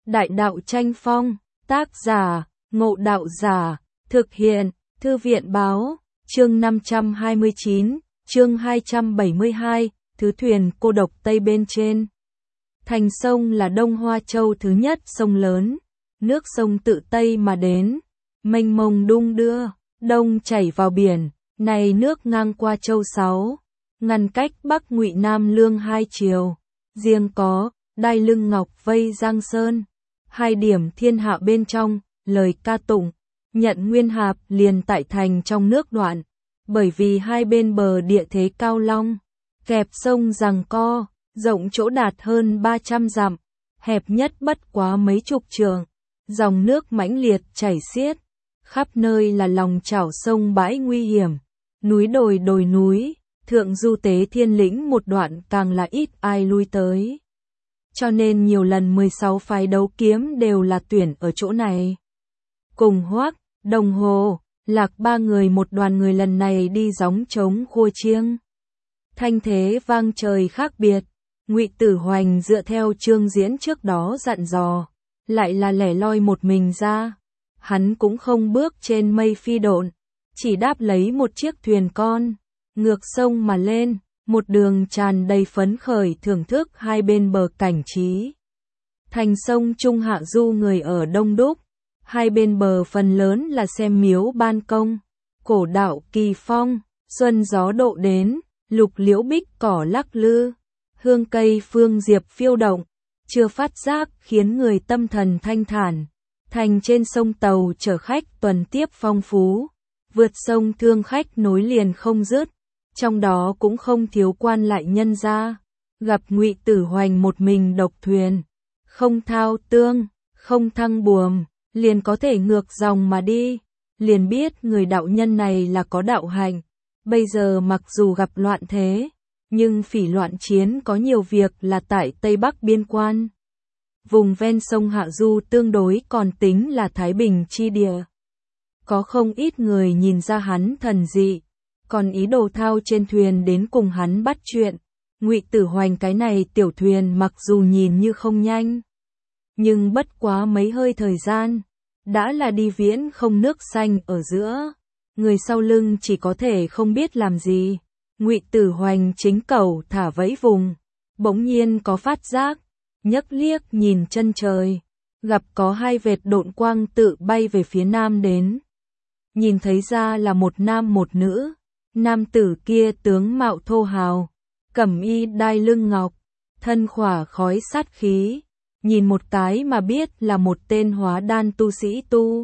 Đại đạo tranh phong, tác giả, Ngộ Đạo Giả, thực hiện, Thư viện báo, chương 529, chương 272, Thứ thuyền cô độc Tây bên trên. Thành sông là Đông Hoa Châu thứ nhất sông lớn, nước sông tự Tây mà đến, mênh mông đung đưa, đông chảy vào biển, này nước ngang qua châu 6, ngăn cách Bắc Ngụy Nam Lương hai chiều, riêng có đai lưng ngọc vây Giang Sơn, hai điểm thiên hạ bên trong, lời ca tụng, nhận nguyên hạp liền tại thành trong nước đoạn, bởi vì hai bên bờ địa thế cao long, kẹp sông giằng co, rộng chỗ đạt hơn 300 dặm, hẹp nhất bất quá mấy chục trượng, dòng nước mãnh liệt chảy xiết, khắp nơi là lòng chảo sông bãi nguy hiểm, núi đồi núi, thượng du tế thiên lĩnh một đoạn càng là ít ai lui tới. Cho nên nhiều lần 16 phái đấu kiếm đều là tuyển ở chỗ này. Cùng Hoắc, Đồng Hồ, Lạc ba người một đoàn người lần này đi gióng trống khua chiêng. Thanh thế vang trời khác biệt, Ngụy Tử Hoành dựa theo chương diễn trước đó dặn dò, lại là lẻ loi một mình ra. Hắn cũng không bước trên mây phi độn, chỉ đáp lấy một chiếc thuyền con, ngược sông mà lên, một đường tràn đầy phấn khởi thưởng thức hai bên bờ cảnh trí. Thành sông Trung Hạ du người ở đông đúc, hai bên bờ phần lớn là xem miếu ban công, cổ đạo kỳ phong, xuân gió độ đến, lục liễu bích cỏ lắc lư, hương cây phương diệp phiêu động, chưa phát giác khiến người tâm thần thanh thản. Thành trên sông tàu chở khách tuần tiếp phong phú, vượt sông thương khách nối liền không dứt, trong đó cũng không thiếu quan lại nhân gia. Gặp Ngụy Tử Hoành một mình độc thuyền, không thao tương, không thăng buồm, liền có thể ngược dòng mà đi, liền biết người đạo nhân này là có đạo hạnh. Bây giờ mặc dù gặp loạn thế, nhưng phỉ loạn chiến có nhiều việc là tại Tây Bắc biên quan. Vùng ven sông Hạ Du tương đối còn tính là Thái Bình chi địa. Có không ít người nhìn ra hắn thần dị, còn ý đồ thao trên thuyền đến cùng hắn bắt chuyện. Ngụy Tử Hoành cái này tiểu thuyền mặc dù nhìn như không nhanh, nhưng bất quá mấy hơi thời gian, đã là đi viễn không nước xanh ở giữa. Người sau lưng chỉ có thể không biết làm gì. Ngụy Tử Hoành chính cẩu thả vẫy vùng, bỗng nhiên có phát giác, nhấc liếc nhìn chân trời, gặp có hai vệt độn quang tự bay về phía nam đến. Nhìn thấy ra là một nam một nữ, nam tử kia tướng mạo thô hào, cẩm y đai lưng ngọc, thân khỏa khói sát khí, nhìn một cái mà biết là một tên hóa đan tu sĩ tu.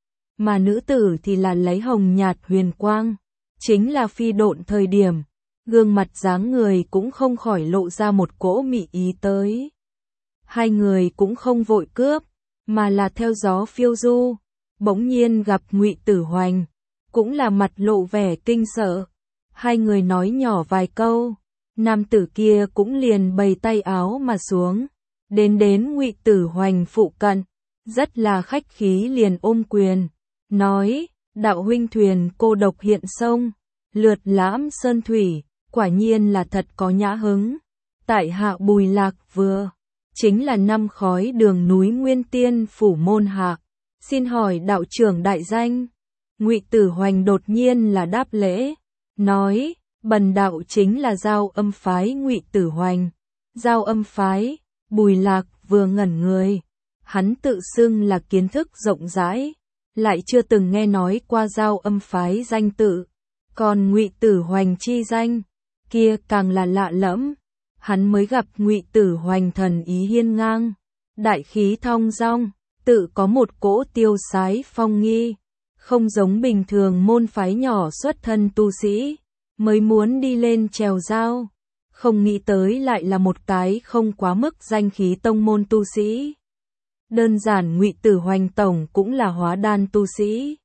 Mà nữ tử thì là lấy hồng nhạt huyền quang, chính là phi độn thời điểm, gương mặt dáng người cũng không khỏi lộ ra một cỗ mị ý tới. Hai người cũng không vội cướp, mà là theo gió phiêu du, bỗng nhiên gặp Ngụy Tử Hoành, cũng là mặt lộ vẻ kinh sợ. Hai người nói nhỏ vài câu, nam tử kia cũng liền bày tay áo mà xuống, đến Ngụy Tử Hoành phụ cận, rất là khách khí liền ôm quyền, nói: đạo huynh thuyền cô độc hiện sông, lượt lãm sơn thủy, quả nhiên là thật có nhã hứng. Tại hạ Bùi Lạc vừa, chính là năm khói đường núi Nguyên Tiên phủ môn hạ, xin hỏi đạo trưởng đại danh. Ngụy Tử Hoành đột nhiên là đáp lễ, nói: bần đạo chính là Giao Âm phái Ngụy Tử Hoành. Giao Âm phái? Bùi Lạc vừa ngẩn người, hắn tự xưng là kiến thức rộng rãi, lại chưa từng nghe nói qua Giao Âm phái danh tự, còn Ngụy Tử Hoành chi danh kia càng là lạ lẫm. Hắn mới gặp Ngụy Tử Hoành thần ý hiên ngang, đại khí thong dong, tự có một cỗ tiêu sái phong nghi, không giống bình thường môn phái nhỏ xuất thân tu sĩ, mới muốn đi lên chèo giao, không nghĩ tới lại là một cái không quá mức danh khí tông môn tu sĩ. Đơn giản Ngụy Tử Hoành tổng cũng là hóa đan tu sĩ,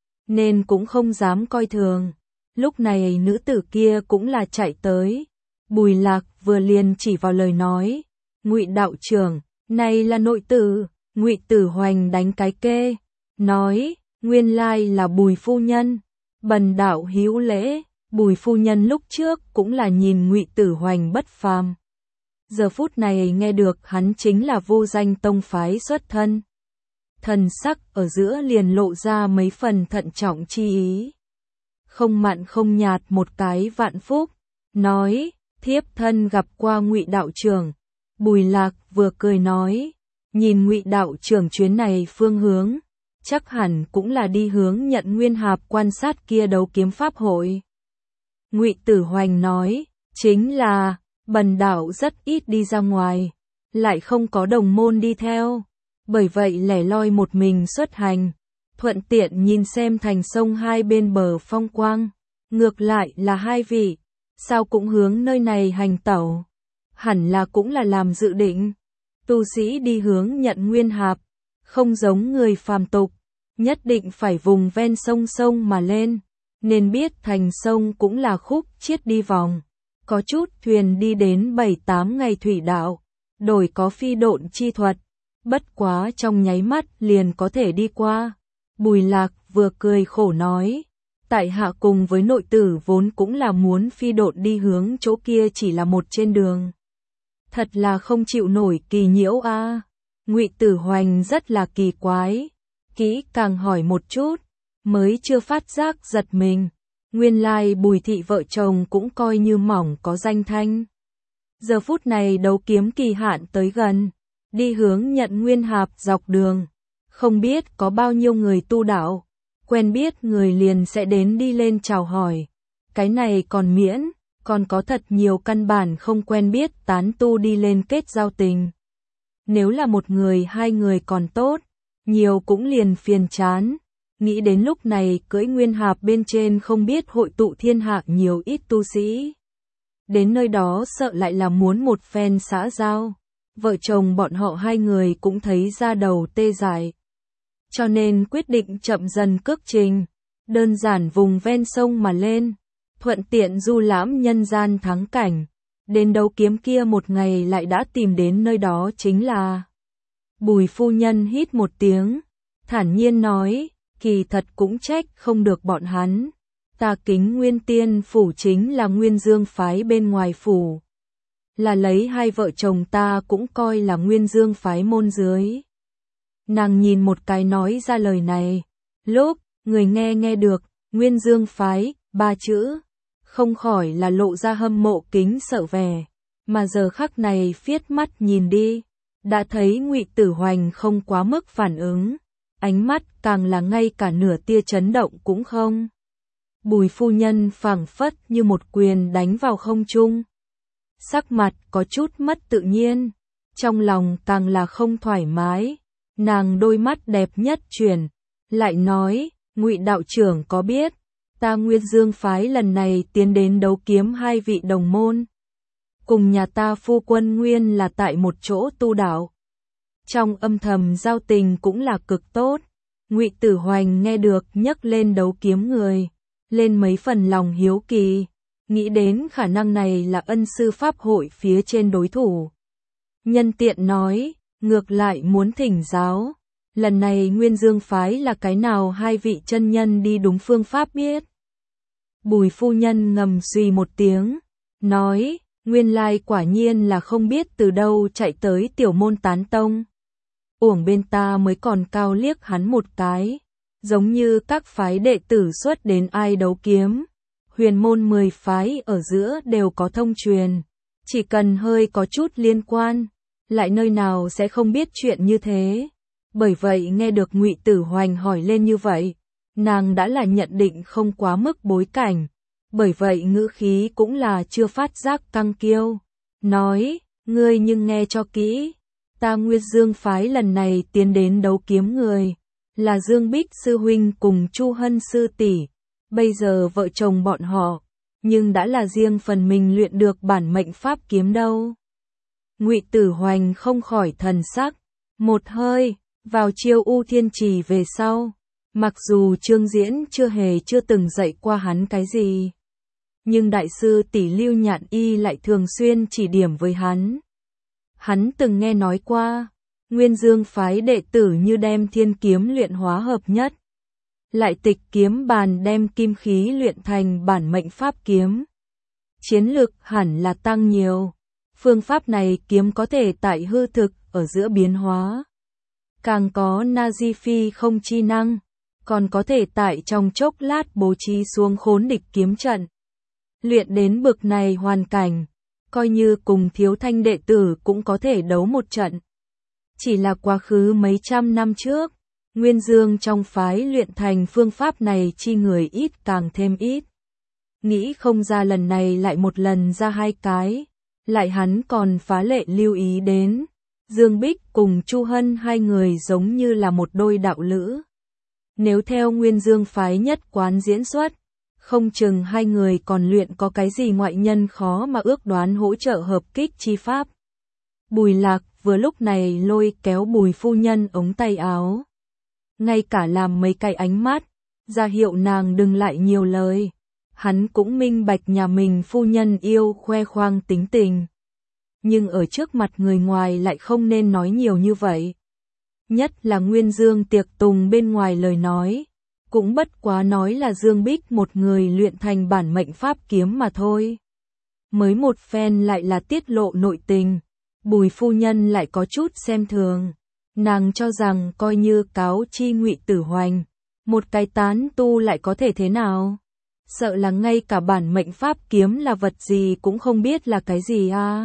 nên cũng không dám coi thường. Lúc này nữ tử kia cũng là chạy tới. Bùi Lạc vừa liền chỉ vào lời nói: Ngụy đạo trưởng, này là nội tử. Ngụy Tử Hoành đánh cái kê, nói: nguyên lai là Bùi phu nhân, bần đạo hữu lễ. Bùi phu nhân lúc trước cũng là nhìn Ngụy Tử Hoành bất phàm, giờ phút này nghe được hắn chính là vô danh tông phái xuất thân. Thần sắc ở giữa liền lộ ra mấy phần thận trọng chi ý. Không mặn không nhạt một cái vạn phúc, nói, thiếp thân gặp qua Ngụy đạo trưởng. Bùi Lạc vừa cười nói, nhìn Ngụy đạo trưởng chuyến này phương hướng, chắc hẳn cũng là đi hướng Nhận Nguyên Hạp quan sát kia đấu kiếm pháp hội. Ngụy Tử Hoành nói, chính là, bần đạo rất ít đi ra ngoài, lại không có đồng môn đi theo, bởi vậy lẻ loi một mình xuất hành, thuận tiện nhìn xem thành sông hai bên bờ phong quang, ngược lại là hai vị, sao cũng hướng nơi này hành tẩu, hẳn là cũng là làm dự định, tu sĩ đi hướng Nhận Nguyên Hạp, không giống người phàm tục, nhất định phải vùng ven sông mà lên, nên biết thành sông cũng là khúc chiết đi vòng, có chút thuyền đi đến 7-8 ngày thủy đạo, đổi có phi độn chi thuật, bất quá trong nháy mắt liền có thể đi qua. Bùi Lạc vừa cười khổ nói, tại hạ cùng với nội tử vốn cũng là muốn phi độn đi hướng chỗ kia chỉ là một trên đường. Thật là không chịu nổi kỳ nhiễu a. Ngụy Tử Hoành rất là kỳ quái, kỹ càng hỏi một chút, mới chưa phát giác giật mình. Nguyên lai Bùi thị vợ chồng cũng coi như mỏng có danh thanh. Giờ phút này đấu kiếm kỳ hạn tới gần, đi hướng Nhận Nguyên Hạp dọc đường, không biết có bao nhiêu người tu đạo, quen biết người liền sẽ đến đi lên chào hỏi. Cái này còn miễn, còn có thật nhiều căn bản không quen biết tán tu đi lên kết giao tình. Nếu là một người hai người còn tốt, nhiều cũng liền phiền chán. Nghĩ đến lúc này cưỡi Nguyên Hạp bên trên không biết hội tụ thiên hạ nhiều ít tu sĩ. Đến nơi đó sợ lại là muốn một phen xã giao. Vợ chồng bọn họ hai người cũng thấy da đầu tê dại. Cho nên quyết định chậm dần cước trình, đơn giản vùng ven sông mà lên, thuận tiện du lãm nhân gian thắng cảnh. Đến đấu kiếm kia một ngày lại đã tìm đến nơi đó chính là. Bùi phu nhân hít một tiếng, thản nhiên nói, kỳ thật cũng trách không được bọn hắn. Ta Kính Nguyên Tiên phủ chính là Nguyên Dương phái bên ngoài phủ. Là lấy hai vợ chồng ta cũng coi là Nguyên Dương phái môn dưới. Nàng nhìn một cái nói ra lời này, lúc người nghe được Nguyên Dương phái, ba chữ, không khỏi là lộ ra hâm mộ kính sợ vẻ, mà giờ khắc này phiết mắt nhìn đi, đã thấy Ngụy Tử Hoành không quá mức phản ứng, ánh mắt càng là ngay cả nửa tia chấn động cũng không. Bùi phu nhân phảng phất như một quyền đánh vào không trung. Sắc mặt có chút mất tự nhiên, trong lòng càng là không thoải mái, nàng đôi mắt đẹp nhất chuyển, lại nói, Ngụy đạo trưởng có biết, ta Nguyên Dương phái lần này tiến đến đấu kiếm hai vị đồng môn. Cùng nhà ta phu quân nguyên là tại một chỗ tu đạo. Trong âm thầm giao tình cũng là cực tốt. Ngụy Tử Hoành nghe được nhấc lên đấu kiếm người, lên mấy phần lòng hiếu kỳ, nghĩ đến khả năng này là ân sư pháp hội phía trên đối thủ. Nhân tiện nói, ngược lại muốn thỉnh giáo, lần này Nguyên Dương phái là cái nào hai vị chân nhân đi đúng phương pháp biết. Bùi phu nhân ngầm suy một tiếng, nói, nguyên lai quả nhiên là không biết từ đâu chạy tới tiểu môn tán tông. Uổng bên ta mới còn cao liếc hắn một cái, giống như các phái đệ tử xuất đến ai đấu kiếm. Huyền môn 10 phái ở giữa đều có thông truyền, chỉ cần hơi có chút liên quan, lại nơi nào sẽ không biết chuyện như thế. Bởi vậy nghe được Ngụy Tử Hoành hỏi lên như vậy, nàng đã là nhận định không quá mức bối cảnh, bởi vậy ngữ khí cũng là chưa phát giác căng kiêu. Nói, ngươi nhưng nghe cho kỹ, ta Nguyên Dương phái lần này tiến đến đấu kiếm người, là Dương Bích sư huynh cùng Chu Hân sư tỷ. Bây giờ vợ chồng bọn họ, nhưng đã là riêng phần mình luyện được bản mệnh pháp kiếm đâu. Ngụy Tử Hoành không khỏi thần sắc, một hơi, vào chiêu U Thiên Trì về sau. Mặc dù Trương Diễn chưa từng dạy qua hắn cái gì, nhưng đại sư tỷ Lưu Nhạn Y lại thường xuyên chỉ điểm với hắn. Hắn từng nghe nói qua, Nguyên Dương phái đệ tử như đem thiên kiếm luyện hóa hợp nhất, lại tịch kiếm bàn đem kim khí luyện thành bản mệnh pháp kiếm. Chiến lực hẳn là tăng nhiều. Phương pháp này kiếm có thể tại hư thực ở giữa biến hóa. Càng có Nazi phi không chi năng, còn có thể tại trong chốc lát bố trí xuống khốn địch kiếm trận. Luyện đến bực này hoàn cảnh, coi như cùng Thiếu Thanh đệ tử cũng có thể đấu một trận. Chỉ là quá khứ mấy trăm năm trước, Nguyên Dương trong phái luyện thành phương pháp này chi người ít càng thêm ít. Nghĩ không ra lần này lại một lần ra hai cái, lại hắn còn phá lệ lưu ý đến. Dương Bích cùng Chu Hân hai người giống như là một đôi đạo lữ. Nếu theo Nguyên Dương phái nhất quán diễn xuất, không chừng hai người còn luyện có cái gì ngoại nhân khó mà ước đoán hỗ trợ hợp kích chi pháp. Bùi Lạc vừa lúc này lôi kéo Bùi phu nhân ống tay áo. Ngay cả làm mấy cái ánh mắt, ra hiệu nàng đừng lại nhiều lời. Hắn cũng minh bạch nhà mình phu nhân yêu khoe khoang tính tình. Nhưng ở trước mặt người ngoài lại không nên nói nhiều như vậy. Nhất là Nguyên Dương tiệc tùng bên ngoài lời nói, cũng bất quá nói là Dương Bích một người luyện thành bản mệnh pháp kiếm mà thôi. Mới một phen lại là tiết lộ nội tình, Bùi phu nhân lại có chút xem thường. Nàng cho rằng coi như cáo chi Ngụy Tử Hoành, một cái tán tu lại có thể thế nào? Sợ là ngay cả bản mệnh pháp kiếm là vật gì cũng không biết là cái gì à?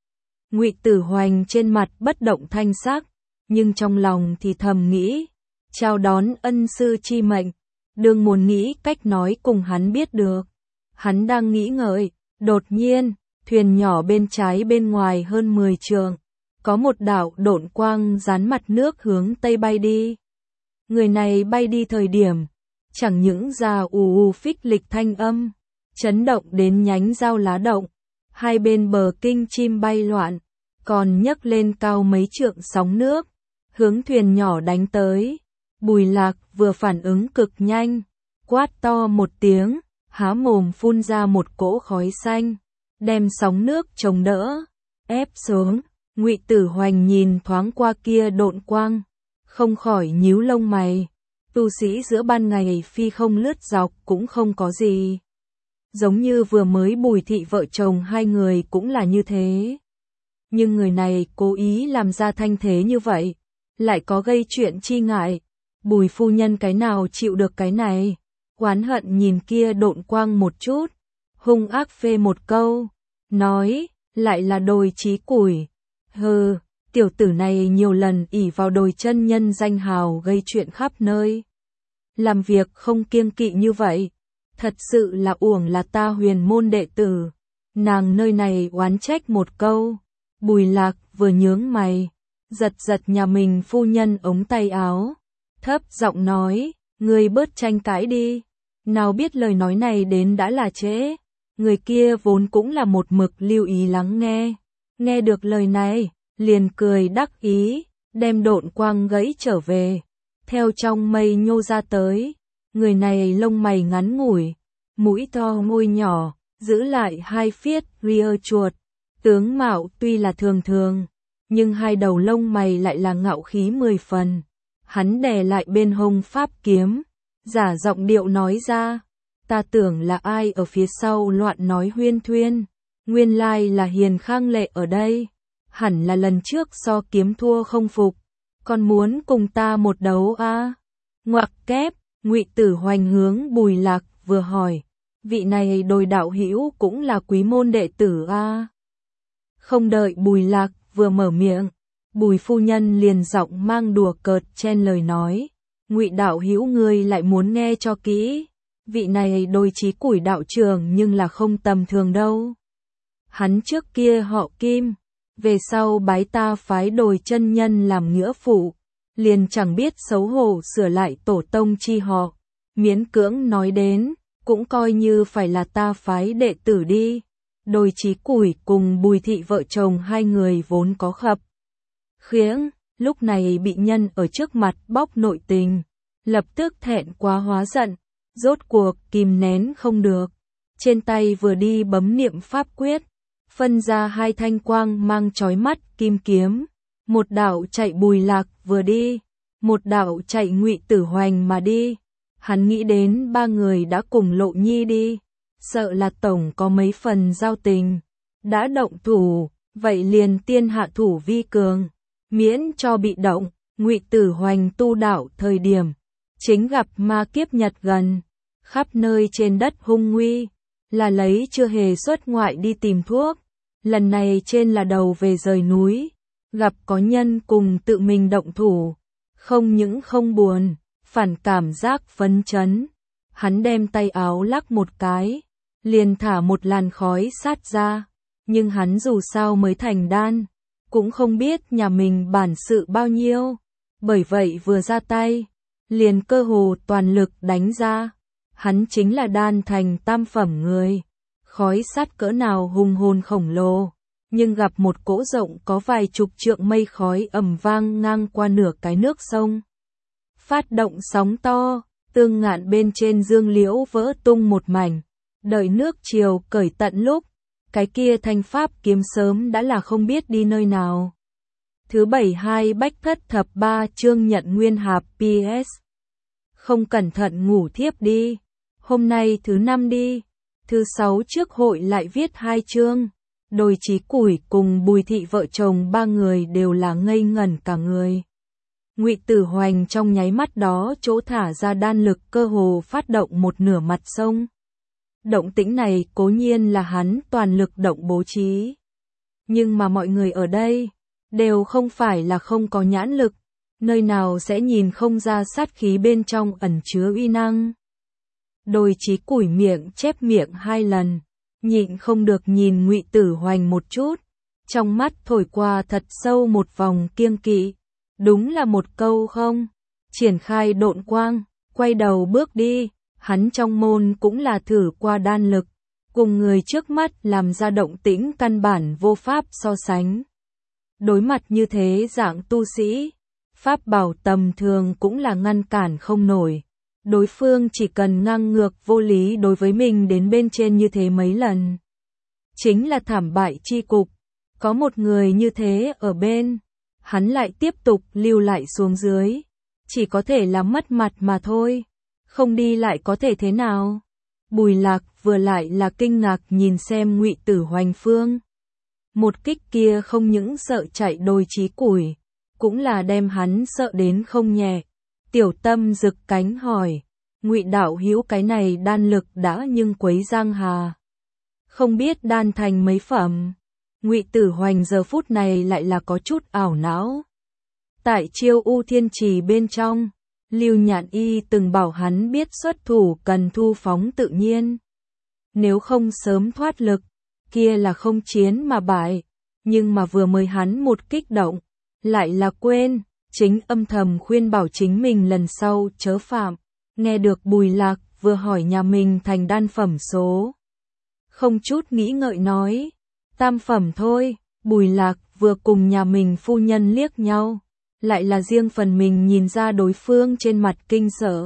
Ngụy Tử Hoành trên mặt bất động thanh sắc, nhưng trong lòng thì thầm nghĩ, chào đón ân sư chi mệnh, đương muốn nghĩ cách nói cùng hắn biết được. Hắn đang nghĩ ngợi, đột nhiên, thuyền nhỏ bên trái bên ngoài hơn 10 trượng, có một đạo độn quang dán mặt nước hướng tây bay đi. Người này bay đi thời điểm, chẳng những ra ù ù phích lịch thanh âm, chấn động đến nhánh dao lá động, hai bên bờ kinh chim bay loạn, còn nhấc lên cao mấy trượng sóng nước, hướng thuyền nhỏ đánh tới. Bùi Lạc vừa phản ứng cực nhanh, quát to một tiếng, há mồm phun ra một cỗ khói xanh, đem sóng nước chống đỡ, ép xuống. Ngụy Tử Hoành nhìn thoáng qua kia độn quang, không khỏi nhíu lông mày. Tu sĩ giữa ban ngày phi không lướt dọc cũng không có gì. Giống như vừa mới Bùi thị vợ chồng hai người cũng là như thế. Nhưng người này cố ý làm ra thanh thế như vậy, lại có gây chuyện chi ngại. Bùi phu nhân cái nào chịu được cái này, oán hận nhìn kia độn quang một chút, hung ác phê một câu, nói, lại là đồi trí củi. Hừ, tiểu tử này nhiều lần ỷ vào đồi chân nhân danh hào gây chuyện khắp nơi. Làm việc không kiêng kỵ như vậy, thật sự là uổng là ta huyền môn đệ tử. Nàng nơi này oán trách một câu, Bùi Lạc vừa nhướng mày, giật giật nhà mình phu nhân ống tay áo, thấp giọng nói, ngươi bớt tranh cãi đi, nào biết lời nói này đến đã là trễ. Người kia vốn cũng là một mực lưu ý lắng nghe. Nghe được lời này, liền cười đắc ý, đem độn quang gãy trở về, theo trong mây nhô ra tới. Người này lông mày ngắn ngủi, mũi to môi nhỏ, giữ lại hai phiết ria chuột. Tướng mạo tuy là thường thường, nhưng hai đầu lông mày lại là ngạo khí 10 phần. Hắn đè lại bên hông pháp kiếm, giả giọng điệu nói ra, ta tưởng là ai ở phía sau loạn nói huyên thuyên. Nguyên lai là Hiền Khang Lệ ở đây, hẳn là lần trước so kiếm thua không phục, còn muốn cùng ta một đấu a? Ngoặc kép, Ngụy Tử Hoành hướng Bùi Lạc vừa hỏi, vị này đồi đạo hữu cũng là quý môn đệ tử a? Không đợi Bùi Lạc vừa mở miệng, Bùi phu nhân liền giọng mang đùa cợt chen lời nói, Ngụy đạo hữu ngươi lại muốn nghe cho kỹ, vị này đồi trí củi đạo trưởng nhưng là không tầm thường đâu. Hắn trước kia họ Kim, về sau bái ta phái đồi chân nhân làm nghĩa phụ, liền chẳng biết xấu hổ sửa lại tổ tông chi họ, miễn cưỡng nói đến, cũng coi như phải là ta phái đệ tử đi. Đồi trí củi cùng Bùi thị vợ chồng hai người vốn có khập khiễng, lúc này bị nhân ở trước mặt bóc nội tình, lập tức thẹn quá hóa giận, rốt cuộc kìm nén không được, trên tay vừa đi bấm niệm pháp quyết, phân ra hai thanh quang mang chói mắt kim kiếm, một đạo chạy Bùi Lạc vừa đi, một đạo chạy Ngụy Tử Hoành mà đi. Hắn nghĩ đến ba người đã cùng Lộ Nhi đi, sợ là tổng có mấy phần giao tình, đã động thủ, vậy liền tiên hạ thủ vi cường, miễn cho bị động. Ngụy Tử Hoành tu đạo thời điểm, chính gặp ma kiếp nhật gần, khắp nơi trên đất hung nguy, là lấy chưa hề xuất ngoại đi tìm thuốc. Lần này trên là đầu về rời núi, gặp có nhân cùng tự mình động thủ, không những không buồn, phản cảm giác phấn chấn. Hắn đem tay áo lắc một cái, liền thả một làn khói sát ra, nhưng hắn dù sao mới thành đan, cũng không biết nhà mình bản sự bao nhiêu, bởi vậy vừa ra tay, liền cơ hồ toàn lực đánh ra. Hắn chính là đan thành tam phẩm người, khói sát cỡ nào hùng hồn khổng lồ, nhưng gặp một cỗ rộng có vài chục trượng mây khói ầm vang ngang qua nửa cái nước sông. Phát động sóng to, tương ngạn bên trên dương liễu vỡ tung một mảnh, đợi nước chiều cởi tận lúc, cái kia thanh pháp kiếm sớm đã là không biết đi nơi nào. Thứ 72 Bách Thất Thập Ba chương nhận nguyên hạp PS. Không cẩn thận ngủ thiếp đi, hôm nay thứ 5 đi, thứ 6 trước hội lại viết 2 chương. Đôi Chí Củi cùng Bùi Thị vợ chồng ba người đều là ngây ngẩn cả người. Ngụy Tử Hoành trong nháy mắt đó chỗ thả ra đan lực cơ hồ phát động một nửa mặt sông. Động tĩnh này cố nhiên là hắn toàn lực động bố trí. Nhưng mà mọi người ở đây đều không phải là không có nhãn lực, nơi nào sẽ nhìn không ra sát khí bên trong ẩn chứa uy năng. Đôi Chí Củi miệng chép miệng 2 lần, nhịn không được nhìn Ngụy Tử Hoành một chút, trong mắt thổi qua thật sâu một vòng kiêng kỵ. Đúng là một câu không, triển khai độn quang, quay đầu bước đi. Hắn trong môn cũng là thử qua đan lực, cùng người trước mắt làm ra động tĩnh căn bản vô pháp so sánh. Đối mặt như thế dạng tu sĩ, pháp bảo tầm thường cũng là ngăn cản không nổi. Đối phương chỉ cần ngang ngược vô lý đối với mình đến bên trên như thế mấy lần, chính là thảm bại chi cục. Có một người như thế ở bên, hắn lại tiếp tục lưu lại xuống dưới, chỉ có thể là mất mặt mà thôi. Không đi lại có thể thế nào? Bùi Lạc vừa lại là kinh ngạc nhìn xem Ngụy Tử Hoành phương. Một kích kia không những sợ chạy Đôi Chí Củi, cũng là đem hắn sợ đến không nhẹ. Tiểu Tâm rực cánh hỏi, Ngụy đạo hữu cái này đan lực đã nhưng quấy giang hà. Không biết đan thành mấy phẩm. Ngụy Tử Hoành giờ phút này lại là có chút ảo não. Tại Chiêu U Thiên Trì bên trong, Lưu Nhạn Y từng bảo hắn biết xuất thủ cần thu phóng tự nhiên. Nếu không sớm thoát lực, kia là không chiến mà bại. Nhưng mà vừa mới hắn một kích động, lại là quên, chính âm thầm khuyên bảo chính mình lần sau chớ phạm. Nghe được Bùi Lạc vừa hỏi nhà mình thành đan phẩm số. Không chút nghĩ ngợi nói, tam phẩm thôi. Bùi Lạc vừa cùng nhà mình phu nhân liếc nhau, lại là riêng phần mình nhìn ra đối phương trên mặt kinh sợ.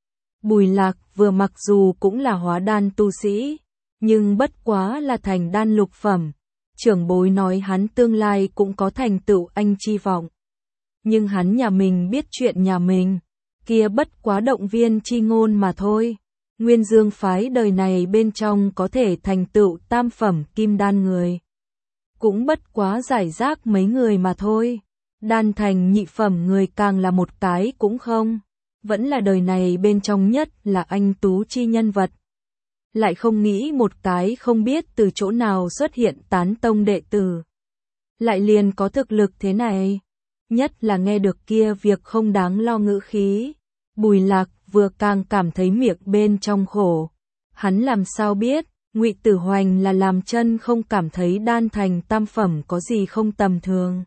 Bùi Lạc vừa mặc dù cũng là hóa đan tu sĩ, nhưng bất quá là thành đan lục phẩm. Trưởng bối nói hắn tương lai cũng có thành tựu anh chi vọng. Nhưng hắn nhà mình biết chuyện nhà mình, kia bất quá động viên chi ngôn mà thôi. Nguyên Dương phái đời này bên trong có thể thành tựu tam phẩm kim đan người, cũng bất quá giải rác mấy người mà thôi. Đan thành nhị phẩm người càng là một cái cũng không, vẫn là đời này bên trong nhất là anh tú chi nhân vật. Lại không nghĩ một cái không biết từ chỗ nào xuất hiện tán tông đệ tử, lại liền có thực lực thế này. Nhất là nghe được kia việc không đáng lo ngữ khí, Bùi Lạc vừa càng cảm thấy miệng bên trong khổ. Hắn làm sao biết, Ngụy Tử Hoành là làm chân không cảm thấy đan thành tam phẩm có gì không tầm thường.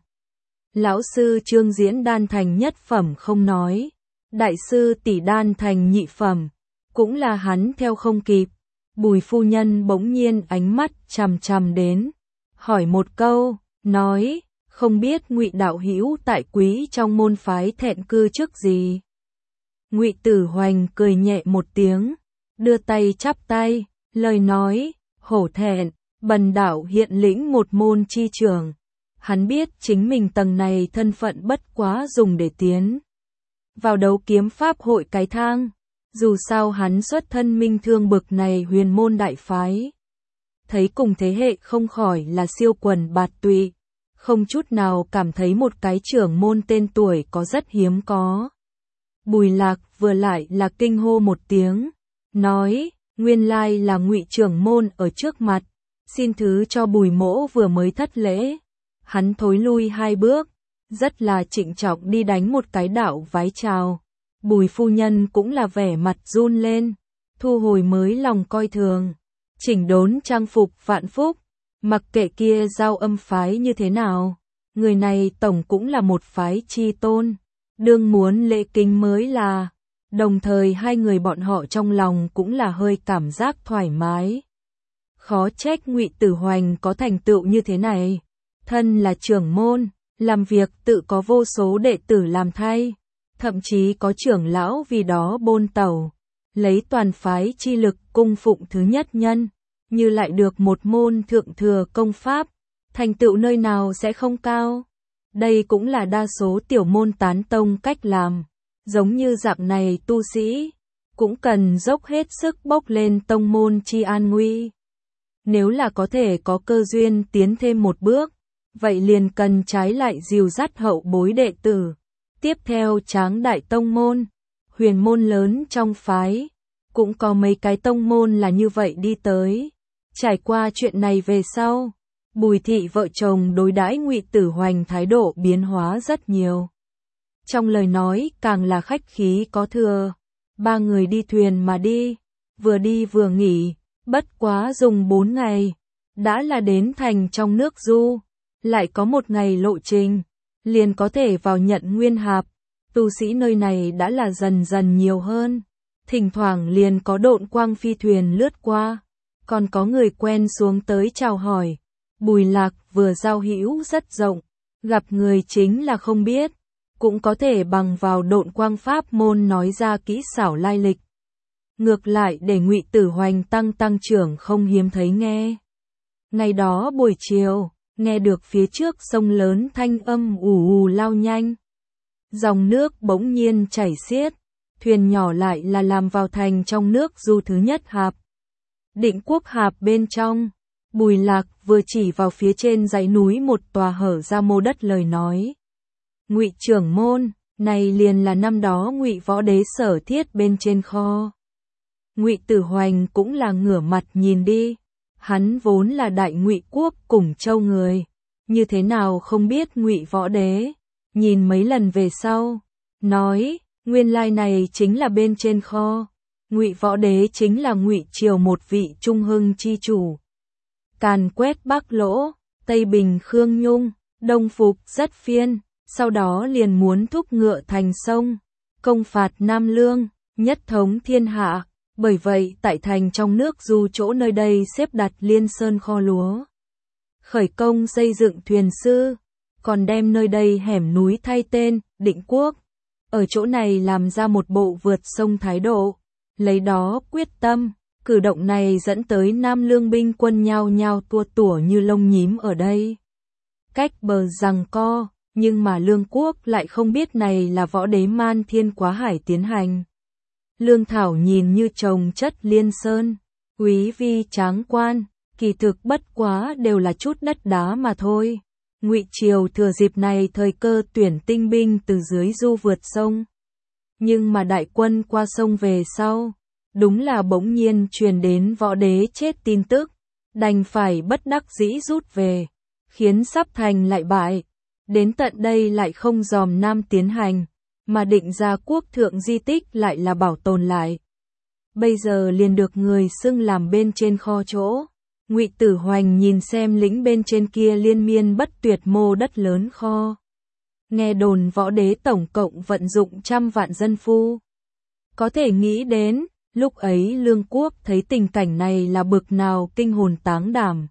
Lão sư Trương Diễn đan thành nhất phẩm không nói, đại sư tỷ đan thành nhị phẩm, cũng là hắn theo không kịp. Bùi phu nhân bỗng nhiên ánh mắt chằm chằm đến, hỏi một câu, nói, không biết Ngụy đạo hữu tại quý trong môn phái thẹn cư trước gì. Ngụy Tử Hoành cười nhẹ một tiếng, đưa tay chắp tay, lời nói, hổ thẹn, bần đạo hiện lĩnh một môn chi trường. Hắn biết chính mình tầng này thân phận bất quá dùng để tiến vào đấu kiếm pháp hội cái thang. Dù sao hắn xuất thân minh thương bực này huyền môn đại phái, thấy cùng thế hệ không khỏi là siêu quần bạt tụy, không chút nào cảm thấy một cái trưởng môn tên tuổi có rất hiếm có. Bùi Lạc vừa lại là kinh hô một tiếng, nói, nguyên lai là Ngụy trưởng môn ở trước mặt, xin thứ cho Bùi mỗ vừa mới thất lễ. Hắn thối lui 2 bước, rất là trịnh trọng đi đánh một cái đạo vái chào. Bùi phu nhân cũng là vẻ mặt run lên, thu hồi mới lòng coi thường, chỉnh đốn trang phục vạn phúc, mặc kệ kia giao âm phái như thế nào, người này tổng cũng là một phái chi tôn, đương muốn lễ kính mới là. Đồng thời hai người bọn họ trong lòng cũng là hơi cảm giác thoải mái. Khó trách Ngụy Tử Hoành có thành tựu như thế này, thân là trưởng môn, làm việc tự có vô số đệ tử làm thay, thậm chí có trưởng lão vì đó bôn tẩu, lấy toàn phái chi lực cung phụng thứ nhất nhân, như lại được một môn thượng thừa công pháp, thành tựu nơi nào sẽ không cao. Đây cũng là đa số tiểu môn tán tông cách làm, giống như dạng này tu sĩ, cũng cần dốc hết sức bốc lên tông môn chi an nguy. Nếu là có thể có cơ duyên tiến thêm một bước, vậy liền cần trái lại dìu dắt hậu bối đệ tử. Tiếp theo tráng đại tông môn, huyền môn lớn trong phái, cũng có mấy cái tông môn là như vậy đi tới. Trải qua chuyện này về sau, Bùi thị vợ chồng đối đãi Ngụy Tử Hoành thái độ biến hóa rất nhiều. Trong lời nói càng là khách khí có thừa. 3 người đi thuyền mà đi vừa nghỉ, bất quá dùng 4 ngày, đã là đến thành trong nước Du, lại có 1 ngày lộ trình, liền có thể vào nhận nguyên hạp. Tu sĩ nơi này đã là dần dần nhiều hơn, thỉnh thoảng liền có độn quang phi thuyền lướt qua, còn có người quen xuống tới chào hỏi. Bùi Lạc vừa giao hữu rất rộng, gặp người chính là không biết, cũng có thể bằng vào độn quang pháp môn nói ra kỹ xảo lai lịch. Ngược lại để Ngụy Tử Hoành tăng trưởng không hiếm thấy nghe. Ngày đó buổi chiều, nghe được phía trước sông lớn thanh âm ù ù lao nhanh. Dòng nước bỗng nhiên chảy xiết, thuyền nhỏ lại là làm vào thành trong nước Du thứ nhất hạp. Định Quốc hạp bên trong, Bùi Lạc vừa chỉ vào phía trên dãy núi một tòa hở ra mô đất lời nói. Ngụy trưởng môn, này liền là năm đó Ngụy Võ Đế sở thiết bên trên kho. Ngụy Tử Hoành cũng là ngửa mặt nhìn đi, hắn vốn là đại Ngụy quốc cùng châu người, như thế nào không biết Ngụy Võ Đế, nhìn mấy lần về sau, nói, nguyên lai này chính là bên trên kho, Ngụy Võ Đế chính là Ngụy triều một vị trung hưng chi chủ. Càn quét Bắc Lỗ, Tây Bình Khương Nhung, Đông phục rất phiên, sau đó liền muốn thúc ngựa thành sông, công phạt Nam Lương, nhất thống thiên hạ, bởi vậy tại thành trong nước Du chỗ nơi đây xếp đặt Liên Sơn kho lúa. Khởi công xây dựng thuyền sư, còn đem nơi đây hẻm núi thay tên, Định Quốc. Ở chỗ này làm ra một bộ vượt sông thái độ, lấy đó quyết tâm, cử động này dẫn tới Nam Lương binh quân nhao nhao tua tủa như lông nhím ở đây. Cách bờ giằng co, nhưng mà Lương quốc lại không biết này là Võ Đế man thiên quá hải tiến hành. Lương thảo nhìn như trồng chất liên sơn, quý vi tráng quan, kỳ thực bất quá đều là chút đất đá mà thôi. Ngụy triều thừa dịp này thời cơ tuyển tinh binh từ dưới Du vượt sông. Nhưng mà đại quân qua sông về sau, đúng là bỗng nhiên truyền đến Võ Đế chết tin tức, đành phải bất đắc dĩ rút về, khiến sắp thành lại bại. Đến tận đây lại không dòm Nam tiến hành, mà định ra quốc thượng di tích lại là bảo tồn lại. Bây giờ liền được người xưng làm bên trên kho chỗ. Ngụy Tử Hoành nhìn xem lĩnh bên trên kia liên miên bất tuyệt mô đất lớn kho. Nghe đồn Võ Đế tổng cộng vận dụng 100 vạn dân phu. Có thể nghĩ đến, lúc ấy Lương quốc thấy tình cảnh này là bực nào kinh hồn táng đảm.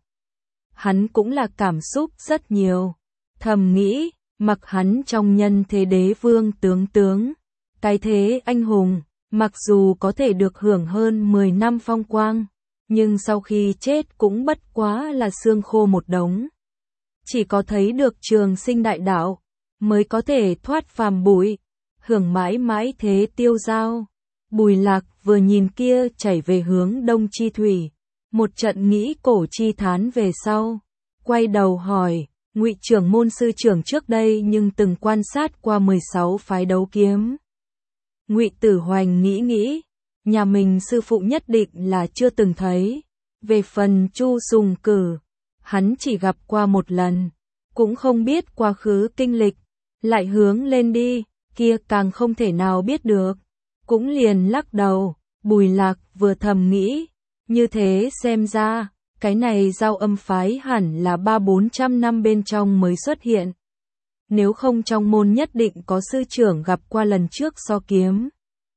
Hắn cũng là cảm xúc rất nhiều. Thầm nghĩ, mặc hắn trong nhân thế đế vương tướng, cái thế anh hùng, mặc dù có thể được hưởng hơn 10 năm phong quang, nhưng sau khi chết cũng bất quá là xương khô một đống. Chỉ có thấy được trường sinh đại đạo, mới có thể thoát phàm bụi, hưởng mãi mãi thế tiêu dao. Bùi Lạc vừa nhìn kia chảy về hướng đông chi thủy, một trận nghĩ cổ chi thán về sau, quay đầu hỏi, Ngụy trưởng môn sư trưởng trước đây nhưng từng quan sát qua 16 phái đấu kiếm. Ngụy Tử Hoành nghĩ, nhà mình sư phụ nhất định là chưa từng thấy. Về phần Chu Sùng Cử, hắn chỉ gặp qua một lần, cũng không biết quá khứ kinh lịch, lại hướng lên đi, kia càng không thể nào biết được. Cũng liền lắc đầu, Bùi Lạc vừa thầm nghĩ, như thế xem ra, cái này Giao Âm phái hẳn là 300-400 năm bên trong mới xuất hiện. Nếu không trong môn nhất định có sư trưởng gặp qua lần trước so kiếm.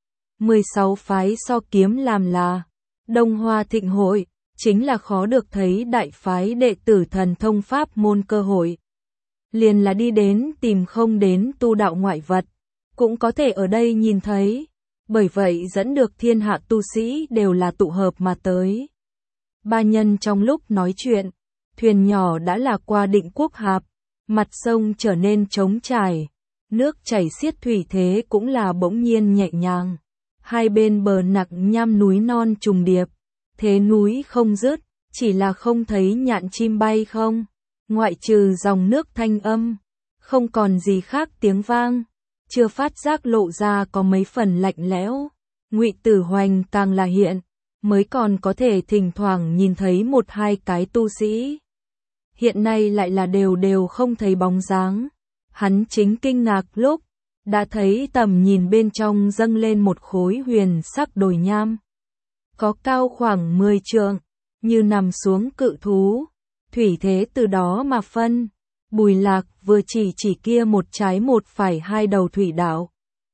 16 phái so kiếm làm là Đông Hoa Thịnh Hội, chính là khó được thấy đại phái đệ tử thần thông pháp môn cơ hội. Liền là đi đến tìm không đến tu đạo ngoại vật, cũng có thể ở đây nhìn thấy. Bởi vậy dẫn được thiên hạ tu sĩ đều là tụ hợp mà tới. Ba nhân trong lúc nói chuyện, thuyền nhỏ đã là qua Định Quốc Hạp, mặt sông trở nên trống trải, nước chảy xiết thủy thế cũng là bỗng nhiên nhẹ nhàng. Hai bên bờ nặng nham núi non trùng điệp, thế núi không dứt, chỉ là không thấy nhạn chim bay không, ngoại trừ dòng nước thanh âm, không còn gì khác tiếng vang, chưa phát giác lộ ra có mấy phần lạnh lẽo. Ngụy Tử Hoành càng là hiện, mới còn có thể thỉnh thoảng nhìn thấy một hai cái tu sĩ. Hiện nay lại là đều không thấy bóng dáng. Hắn chính kinh ngạc lúc đã thấy tầm nhìn bên trong dâng lên một khối huyền sắc đồi nham. Có cao khoảng 10 trượng, như nằm xuống cự thú, thủy thế từ đó mà phân. Bùi Lạc vừa chỉ kia một trái một phải hai đầu thủy đạo.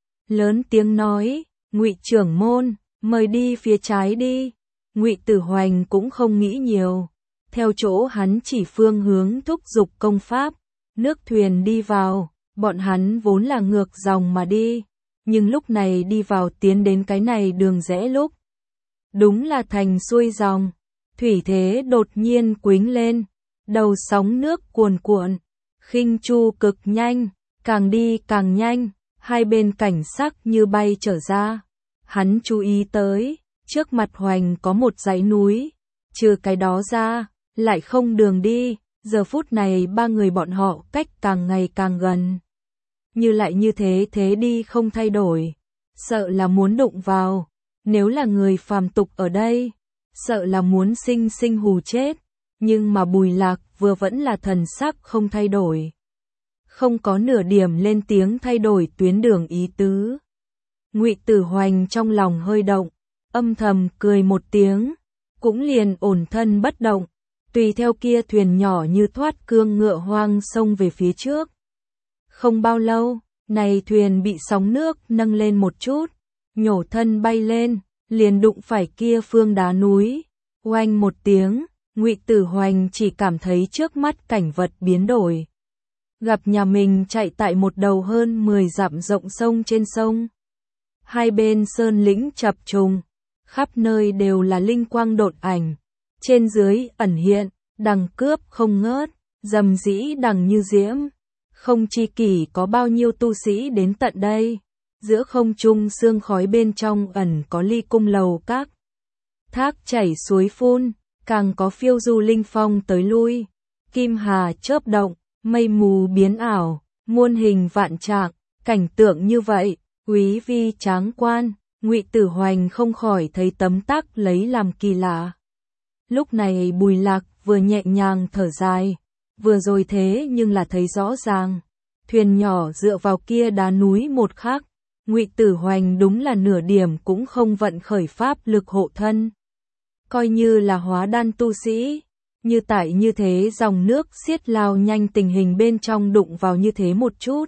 Lớn tiếng nói, Ngụy trưởng môn, mời đi phía trái đi. Ngụy Tử Hoành cũng không nghĩ nhiều. Theo chỗ hắn chỉ phương hướng thúc giục công pháp, nước thuyền đi vào, bọn hắn vốn là ngược dòng mà đi. Nhưng lúc này đi vào tiến đến cái này đường rẽ lúc. Đúng là thành xuôi dòng, thủy thế đột nhiên quĩnh lên, đầu sóng nước cuồn cuộn. Khinh chu cực nhanh, càng đi càng nhanh, hai bên cảnh sắc như bay trở ra. Hắn chú ý tới, trước mặt Hoành có một dãy núi, trừ cái đó ra, lại không đường đi. Giờ phút này ba người bọn họ cách càng ngày càng gần. Như lại như thế đi không thay đổi, sợ là muốn đụng vào. Nếu là người phàm tục ở đây, sợ là muốn sinh hù chết. Nhưng mà Bùi Lạc vừa vẫn là thần sắc không thay đổi. Không có nửa điểm lên tiếng thay đổi tuyến đường ý tứ. Ngụy Tử Hoành trong lòng hơi động, âm thầm cười một tiếng, cũng liền ổn thân bất động, tùy theo kia thuyền nhỏ như thoát cương ngựa hoang xông về phía trước. Không bao lâu, này thuyền bị sóng nước nâng lên một chút, nhổ thân bay lên, liền đụng phải kia phương đá núi. Oanh một tiếng, Ngụy Tử Hoành chỉ cảm thấy trước mắt cảnh vật biến đổi. Gặp nhà mình chạy tại một đầu hơn 10 dặm rộng sông trên sông. Hai bên sơn lĩnh chập trùng, khắp nơi đều là linh quang độn ảnh. Trên dưới ẩn hiện, đằng cướp không ngớt, rầm rĩ đằng như diễm. Không chi kỷ có bao nhiêu tu sĩ đến tận đây. Giữa không trung sương khói bên trong ẩn có ly cung lầu các. Thác chảy suối phun, càng có phiêu du linh phong tới lui. Kim hà chớp động, mây mù biến ảo, muôn hình vạn trạng, cảnh tượng như vậy, quý vi tráng quan, Ngụy Tử Hoành không khỏi thấy tấm tắc lấy làm kỳ lạ. Lúc này Bùi Lạc vừa nhẹ nhàng thở dài, vừa rồi thế nhưng là thấy rõ ràng, thuyền nhỏ dựa vào kia đá núi một khắc, Ngụy Tử Hoành đúng là nửa điểm cũng không vận khởi pháp lực hộ thân. Coi như là hóa đan tu sĩ, như tại như thế dòng nước xiết lao nhanh tình hình bên trong đụng vào như thế một chút.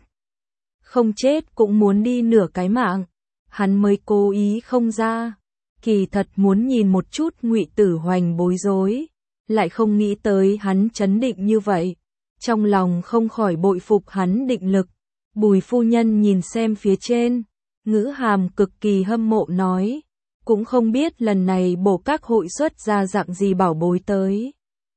Không chết cũng muốn đi nửa cái mạng, hắn mới cố ý không ra. Kỳ thật muốn nhìn một chút Ngụy Tử Hoành bối rối, lại không nghĩ tới hắn trấn định như vậy. Trong lòng không khỏi bội phục hắn định lực. Bùi phu nhân nhìn xem phía trên, ngữ hàm cực kỳ hâm mộ nói, cũng không biết lần này bổ các hội xuất ra dạng gì bảo bối tới.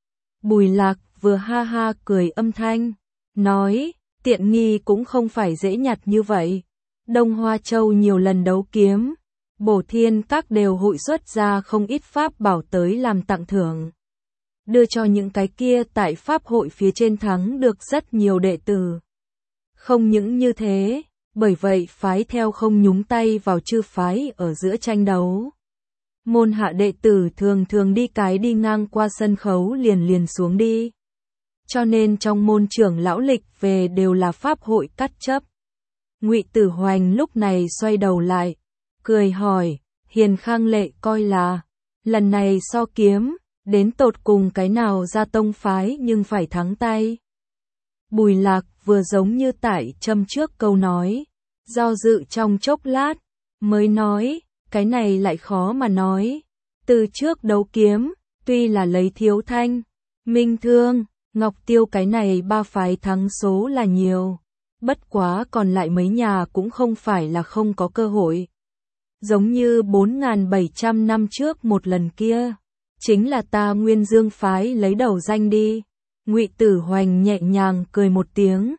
Bùi Lạc vừa ha ha cười âm thanh, nói, tiện nghi cũng không phải dễ nhặt như vậy. Đông Hoa Châu nhiều lần đấu kiếm, Bổ Thiên Các đều hội xuất ra không ít pháp bảo tới làm tặng thưởng. Đưa cho những cái kia tại pháp hội phía trên thắng được rất nhiều đệ tử. Không những như thế, bởi vậy phái theo không nhúng tay vào chư phái ở giữa tranh đấu. Môn hạ đệ tử thường thường đi ngang qua sân khấu liền xuống đi. Cho nên trong môn trưởng lão lịch về đều là pháp hội cắt chấp. Ngụy Tử Hoành lúc này xoay đầu lại, cười hỏi, Hiền Khang Lệ coi là, lần này so kiếm, đến tột cùng cái nào ra tông phái nhưng phải thắng tay. Bùi Lạc vừa giống như tại châm trước câu nói, do dự trong chốc lát, mới nói, cái này lại khó mà nói. Từ trước đấu kiếm, tuy là lấy Thiếu Thanh, Minh Thương, Ngọc Tiêu cái này ba phái thắng số là nhiều. Bất quá còn lại mấy nhà cũng không phải là không có cơ hội. Giống như 4.700 năm trước một lần kia, chính là ta Nguyên Dương phái lấy đầu danh đi. Ngụy Tử Hoành nhẹ nhàng cười một tiếng,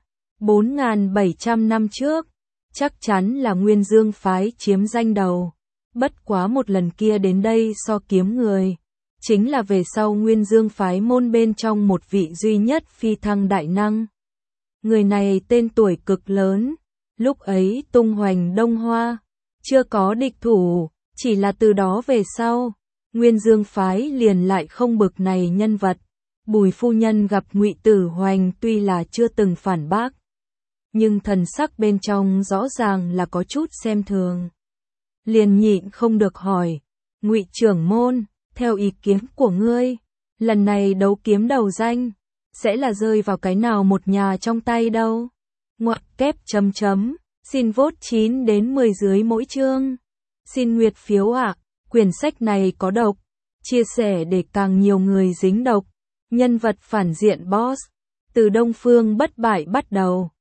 4.700 năm trước, chắc chắn là Nguyên Dương phái chiếm danh đầu. Bất quá một lần kia đến đây so kiếm người, chính là về sau Nguyên Dương phái môn bên trong một vị duy nhất phi thăng đại năng. Người này tên tuổi cực lớn, lúc ấy tung hoành Đông Hoa, chưa có địch thủ, chỉ là từ đó về sau, Nguyên Dương phái liền lại không bực này nhân vật. Bùi phu nhân gặp Ngụy Tử Hoành tuy là chưa từng phản bác, nhưng thần sắc bên trong rõ ràng là có chút xem thường. Liền nhịn không được hỏi, Ngụy trưởng môn, theo ý kiến của ngươi, lần này đấu kiếm đầu danh, sẽ là rơi vào cái nào một nhà trong tay đâu? Ngoặc kép chấm chấm, xin vote 9 đến 10 dưới mỗi chương. Xin nguyệt phiếu ạ, quyển sách này có độc, chia sẻ để càng nhiều người dính độc. Nhân vật phản diện boss, từ Đông Phương bất bại bắt đầu.